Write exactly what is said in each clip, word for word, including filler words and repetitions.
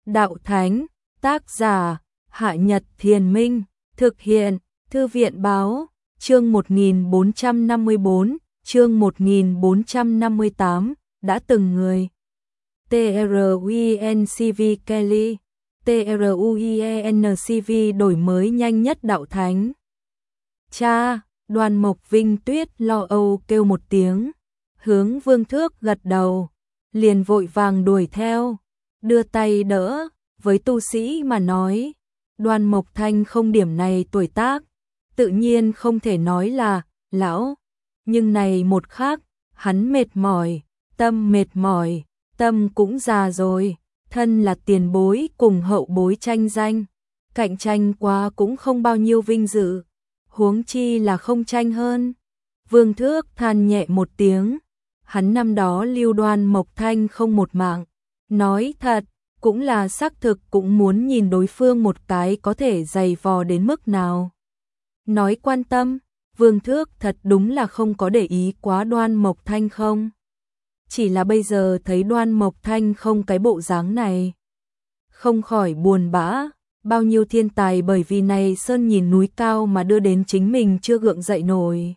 Đạo Thánh, tác giả, Hạ Nhật Thiền Minh, thực hiện, Thư viện Báo, chương một nghìn bốn trăm năm mươi tư, chương một nghìn bốn trăm năm mươi tám, đã từng người. TRUENCV Kelly, TRUENCV đổi mới nhanh nhất Đạo Thánh. Cha, Đoàn Mộc Vinh Tuyết lo âu kêu một tiếng, hướng Vương Thước gật đầu, liền vội vàng đuổi theo, đưa tay đỡ, với tu sĩ mà nói, Đoàn Mộc Thanh không điểm này tuổi tác, tự nhiên không thể nói là lão, nhưng này một khác, hắn mệt mỏi, tâm mệt mỏi, tâm cũng già rồi, thân là tiền bối cùng hậu bối tranh danh, cạnh tranh quá cũng không bao nhiêu vinh dự, huống chi là không tranh hơn. Vương Thước than nhẹ một tiếng, hắn năm đó lưu Đoan Mộc Thanh không một mạng, nói thật, cũng là xác thực cũng muốn nhìn đối phương một cái có thể dày vò đến mức nào. Nói quan tâm, Vương Thước thật đúng là không có để ý quá Đoan Mộc Thanh không. Chỉ là bây giờ thấy Đoan Mộc Thanh không cái bộ dáng này, không khỏi buồn bã, bao nhiêu thiên tài bởi vì này sơn nhìn núi cao mà đưa đến chính mình chưa gượng dậy nổi.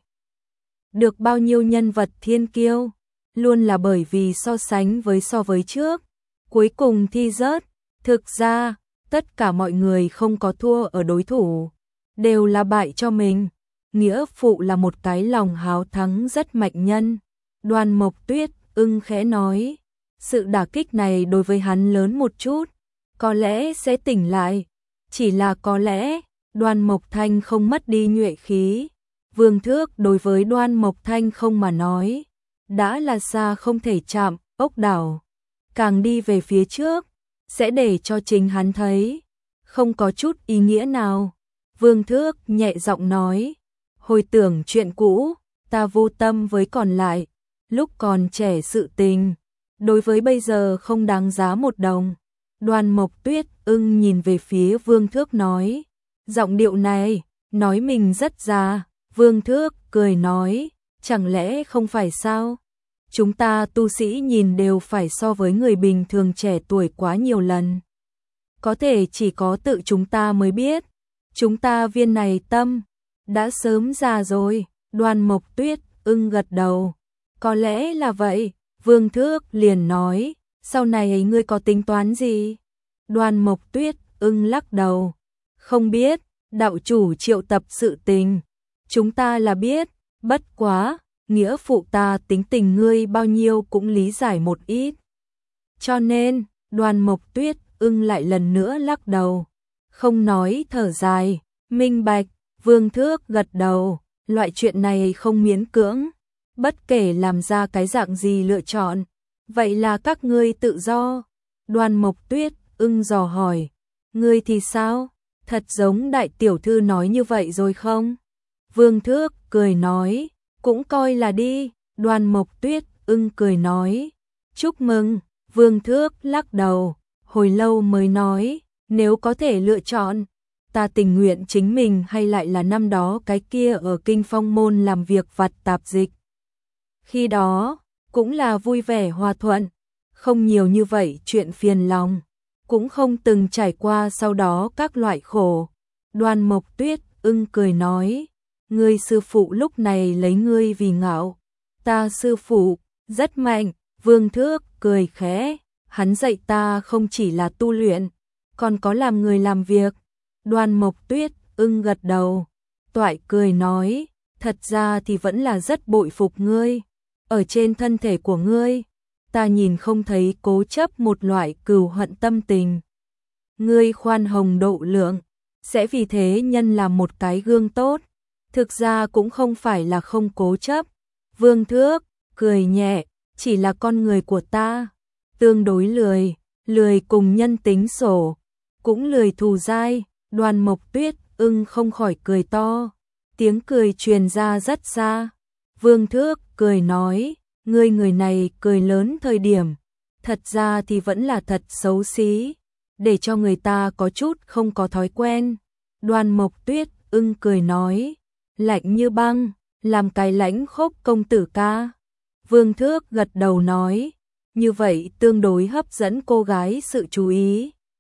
Được bao nhiêu nhân vật thiên kiêu, luôn là bởi vì so sánh với so với trước, cuối cùng thi rớt, thực ra, tất cả mọi người không có thua ở đối thủ, đều là bại cho mình. Nghĩa phụ là một cái lòng háo thắng rất mạnh nhân. Đoàn Mộc Tuyết ưng khẽ nói, sự đả kích này đối với hắn lớn một chút, có lẽ sẽ tỉnh lại, chỉ là có lẽ, Đoan Mộc Thanh không mất đi nhuệ khí. Vương Thước đối với Đoan Mộc Thanh không mà nói, đã là xa không thể chạm, ốc đảo, càng đi về phía trước, sẽ để cho chính hắn thấy, không có chút ý nghĩa nào. Vương Thước nhẹ giọng nói, hồi tưởng chuyện cũ, ta vô tâm với còn lại, lúc còn trẻ sự tình, đối với bây giờ không đáng giá một đồng. Đoàn Mộc Tuyết ưng nhìn về phía Vương Thước nói, giọng điệu này, nói mình rất già. Vương Thước cười nói, chẳng lẽ không phải sao? Chúng ta tu sĩ nhìn đều phải so với người bình thường trẻ tuổi quá nhiều lần. Có thể chỉ có tự chúng ta mới biết, chúng ta viên này tâm, đã sớm già rồi. Đoàn Mộc Tuyết ưng gật đầu, có lẽ là vậy. Vương Thước liền nói, sau này ấy ngươi có tính toán gì? Đoàn Mộc Tuyết ưng lắc đầu, không biết, đạo chủ triệu tập sự tình, chúng ta là biết, bất quá, nghĩa phụ ta tính tình ngươi bao nhiêu cũng lý giải một ít. Cho nên, Đoàn Mộc Tuyết ưng lại lần nữa lắc đầu, không nói thở dài, minh bạch. Vương Thước gật đầu, loại chuyện này không miễn cưỡng, bất kể làm ra cái dạng gì lựa chọn, vậy là các ngươi tự do. Đoàn Mộc Tuyết ưng dò hỏi, ngươi thì sao? Thật giống đại tiểu thư nói như vậy rồi không? Vương Thước cười nói, cũng coi là đi. Đoàn Mộc Tuyết ưng cười nói, chúc mừng. Vương Thước lắc đầu, hồi lâu mới nói, nếu có thể lựa chọn, ta tình nguyện chính mình hay lại là năm đó cái kia ở Kinh Phong Môn làm việc vặt tạp dịch. Khi đó, cũng là vui vẻ hòa thuận, không nhiều như vậy chuyện phiền lòng, cũng không từng trải qua sau đó các loại khổ. Đoàn Mộc Tuyết ưng cười nói, ngươi sư phụ lúc này lấy ngươi vì ngạo, ta sư phụ rất mạnh. Vương Thước cười khẽ, hắn dạy ta không chỉ là tu luyện, còn có làm người làm việc. Đoàn Mộc Tuyết ưng gật đầu, toại cười nói, thật ra thì vẫn là rất bội phục ngươi, ở trên thân thể của ngươi, ta nhìn không thấy cố chấp một loại cừu hận tâm tình. Ngươi khoan hồng độ lượng, sẽ vì thế nhân làm một cái gương tốt, thực ra cũng không phải là không cố chấp. Vương Thước cười nhẹ, chỉ là con người của ta, tương đối lười, lười cùng nhân tính sổ, cũng lười thù dai. Đoàn Mộc Tuyết ưng không khỏi cười to, tiếng cười truyền ra rất xa. Vương Thước cười nói, ngươi người này cười lớn thời điểm, thật ra thì vẫn là thật xấu xí, để cho người ta có chút không có thói quen. Đoàn Mộc Tuyết ưng cười nói, lạnh như băng, làm cái lãnh khốc công tử ca. Vương Thước gật đầu nói, như vậy tương đối hấp dẫn cô gái sự chú ý.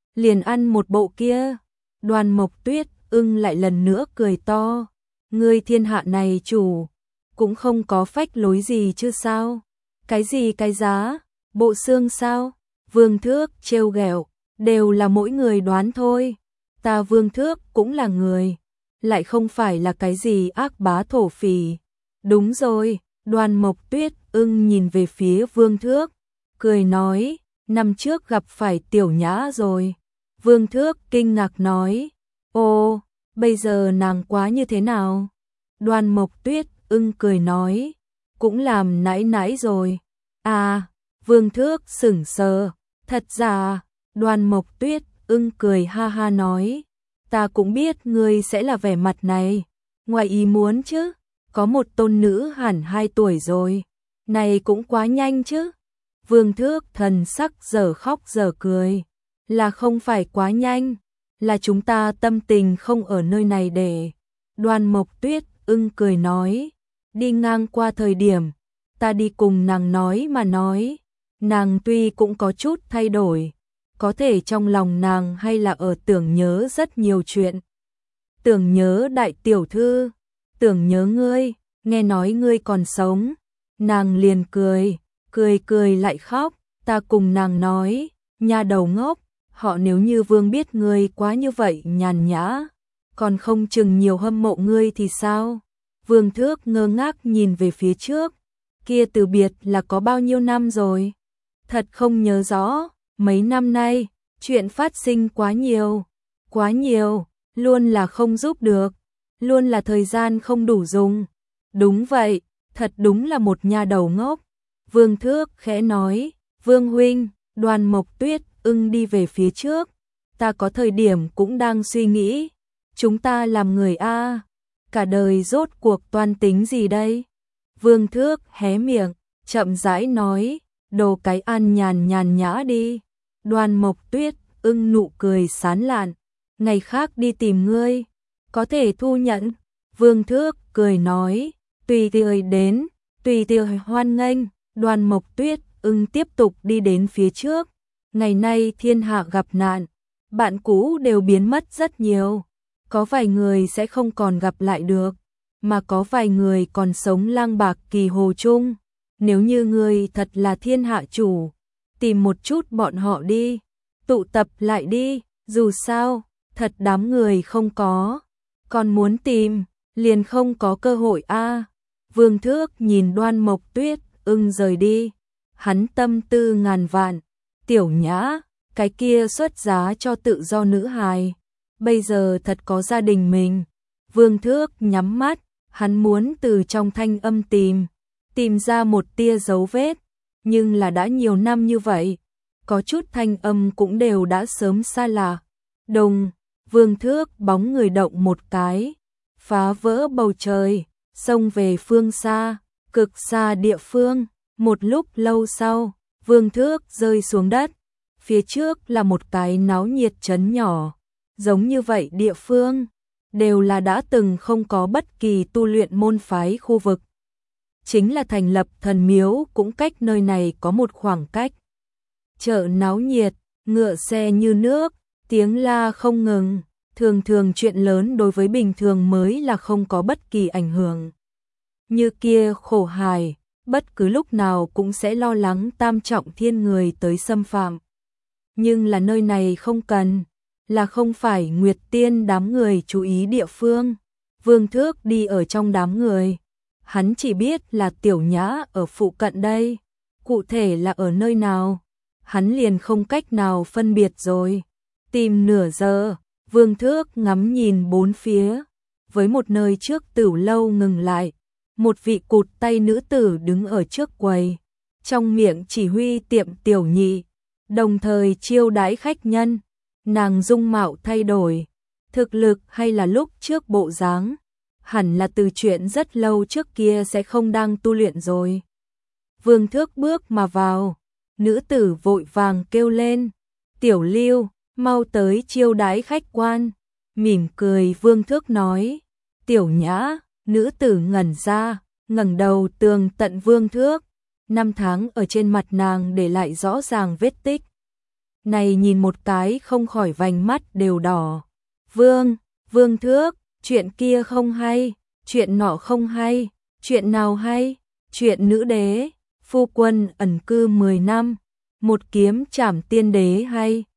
liền ăn một bộ kia. Đoàn Mộc Tuyết ưng lại lần nữa cười to. Ngươi thiên hạ này chủ, cũng không có phách lối gì chứ sao? Cái gì cái giá? Bộ xương sao? Vương Thước trêu ghẹo, đều là mỗi người đoán thôi. Ta Vương Thước cũng là người, lại không phải là cái gì ác bá thổ phỉ. Đúng rồi, Đoàn Mộc Tuyết ưng nhìn về phía Vương Thước, cười nói, năm trước gặp phải Tiểu Nhã rồi. Vương Thước kinh ngạc nói, ô, bây giờ nàng quá như thế nào? Đoàn Mộc Tuyết ưng cười nói, cũng làm nãi nãi rồi. À, Vương Thước sững sờ, thật ra, Đoàn Mộc Tuyết ưng cười ha ha nói, ta cũng biết ngươi sẽ là vẻ mặt này, ngoài ý muốn chứ, có một tôn nữ hẳn hai tuổi rồi, này cũng quá nhanh chứ. Vương Thước thần sắc giờ khóc giờ cười, là không phải quá nhanh, là chúng ta tâm tình không ở nơi này để. Đoàn Mộc Tuyết ưng cười nói, đi ngang qua thời điểm, ta đi cùng nàng nói mà nói, nàng tuy cũng có chút thay đổi, có thể trong lòng nàng hay là ở tưởng nhớ rất nhiều chuyện. Tưởng nhớ đại tiểu thư, tưởng nhớ ngươi, nghe nói ngươi còn sống. Nàng liền cười, cười cười lại khóc, ta cùng nàng nói, nha đầu ngốc, họ nếu như Vương biết ngươi quá như vậy nhàn nhã, còn không chừng nhiều hâm mộ ngươi thì sao? Vương Thước ngơ ngác nhìn về phía trước, kia từ biệt là có bao nhiêu năm rồi? Thật không nhớ rõ, mấy năm nay, chuyện phát sinh quá nhiều, quá nhiều, luôn là không giúp được, luôn là thời gian không đủ dùng. Đúng vậy, thật đúng là một nha đầu ngốc. Vương Thước khẽ nói, Vương huynh, Đoàn Mộc Tuyết ưng đi về phía trước, ta có thời điểm cũng đang suy nghĩ, chúng ta làm người A, cả đời rốt cuộc toan tính gì đây? Vương Thước hé miệng, chậm rãi nói, đồ cái ăn nhàn nhàn nhã đi. Đoàn Mộc Tuyết ưng nụ cười sán lạn, ngày khác đi tìm ngươi, có thể thu nhận. Vương Thước cười nói, tùy tươi đến, tùy tươi hoan nghênh. Đoàn Mộc Tuyết ưng tiếp tục đi đến phía trước. Ngày nay thiên hạ gặp nạn, bạn cũ đều biến mất rất nhiều, có vài người sẽ không còn gặp lại được, mà có vài người còn sống lang bạc kỳ hồ chung. Nếu như ngươi thật là thiên hạ chủ, tìm một chút bọn họ đi, tụ tập lại đi, dù sao, thật đám người không có, còn muốn tìm, liền không có cơ hội a. Vương Thước nhìn Đoan Mộc Tuyết ưng rời đi, hắn tâm tư ngàn vạn, Tiểu Nhã, cái kia xuất giá cho tự do nữ hài, bây giờ thật có gia đình mình. Vương Thước nhắm mắt, hắn muốn từ trong thanh âm tìm, tìm ra một tia dấu vết, nhưng là đã nhiều năm như vậy, có chút thanh âm cũng đều đã sớm xa lạ. Đồng, Vương Thước bóng người động một cái, phá vỡ bầu trời, xông về phương xa, cực xa địa phương. Một lúc lâu sau, Vương Thước rơi xuống đất, phía trước là một cái náo nhiệt trấn nhỏ, giống như vậy địa phương, đều là đã từng không có bất kỳ tu luyện môn phái khu vực. Chính là thành lập thần miếu cũng cách nơi này có một khoảng cách. Chợ náo nhiệt, ngựa xe như nước, tiếng la không ngừng, thường thường chuyện lớn đối với bình thường mới là không có bất kỳ ảnh hưởng. Như kia khổ hài, bất cứ lúc nào cũng sẽ lo lắng tam trọng thiên người tới xâm phạm. Nhưng là nơi này không cần, là không phải Nguyệt Tiên đám người chú ý địa phương. Vương Thước đi ở trong đám người, hắn chỉ biết là Tiểu Nhã ở phụ cận đây, cụ thể là ở nơi nào, hắn liền không cách nào phân biệt rồi. Tìm nửa giờ, Vương Thước ngắm nhìn bốn phía, với một nơi trước tửu lâu ngừng lại, một vị cụt tay nữ tử đứng ở trước quầy, trong miệng chỉ huy tiệm tiểu nhị, đồng thời chiêu đãi khách nhân. Nàng dung mạo thay đổi, thực lực hay là lúc trước bộ dáng, hẳn là từ chuyện rất lâu trước kia sẽ không đang tu luyện rồi. Vương Thước bước mà vào, nữ tử vội vàng kêu lên, Tiểu Lưu, mau tới chiêu đãi khách quan. Mỉm cười Vương Thước nói, Tiểu Nhã. Nữ tử ngẩn ra, ngẩng đầu tường tận Vương Thước, năm tháng ở trên mặt nàng để lại rõ ràng vết tích. này nhìn một cái không khỏi vành mắt đều đỏ. Vương, Vương Thước, chuyện kia không hay, chuyện nọ không hay, chuyện nào hay, chuyện nữ đế, phu quân ẩn cư mười năm, một kiếm trảm tiên đế hay.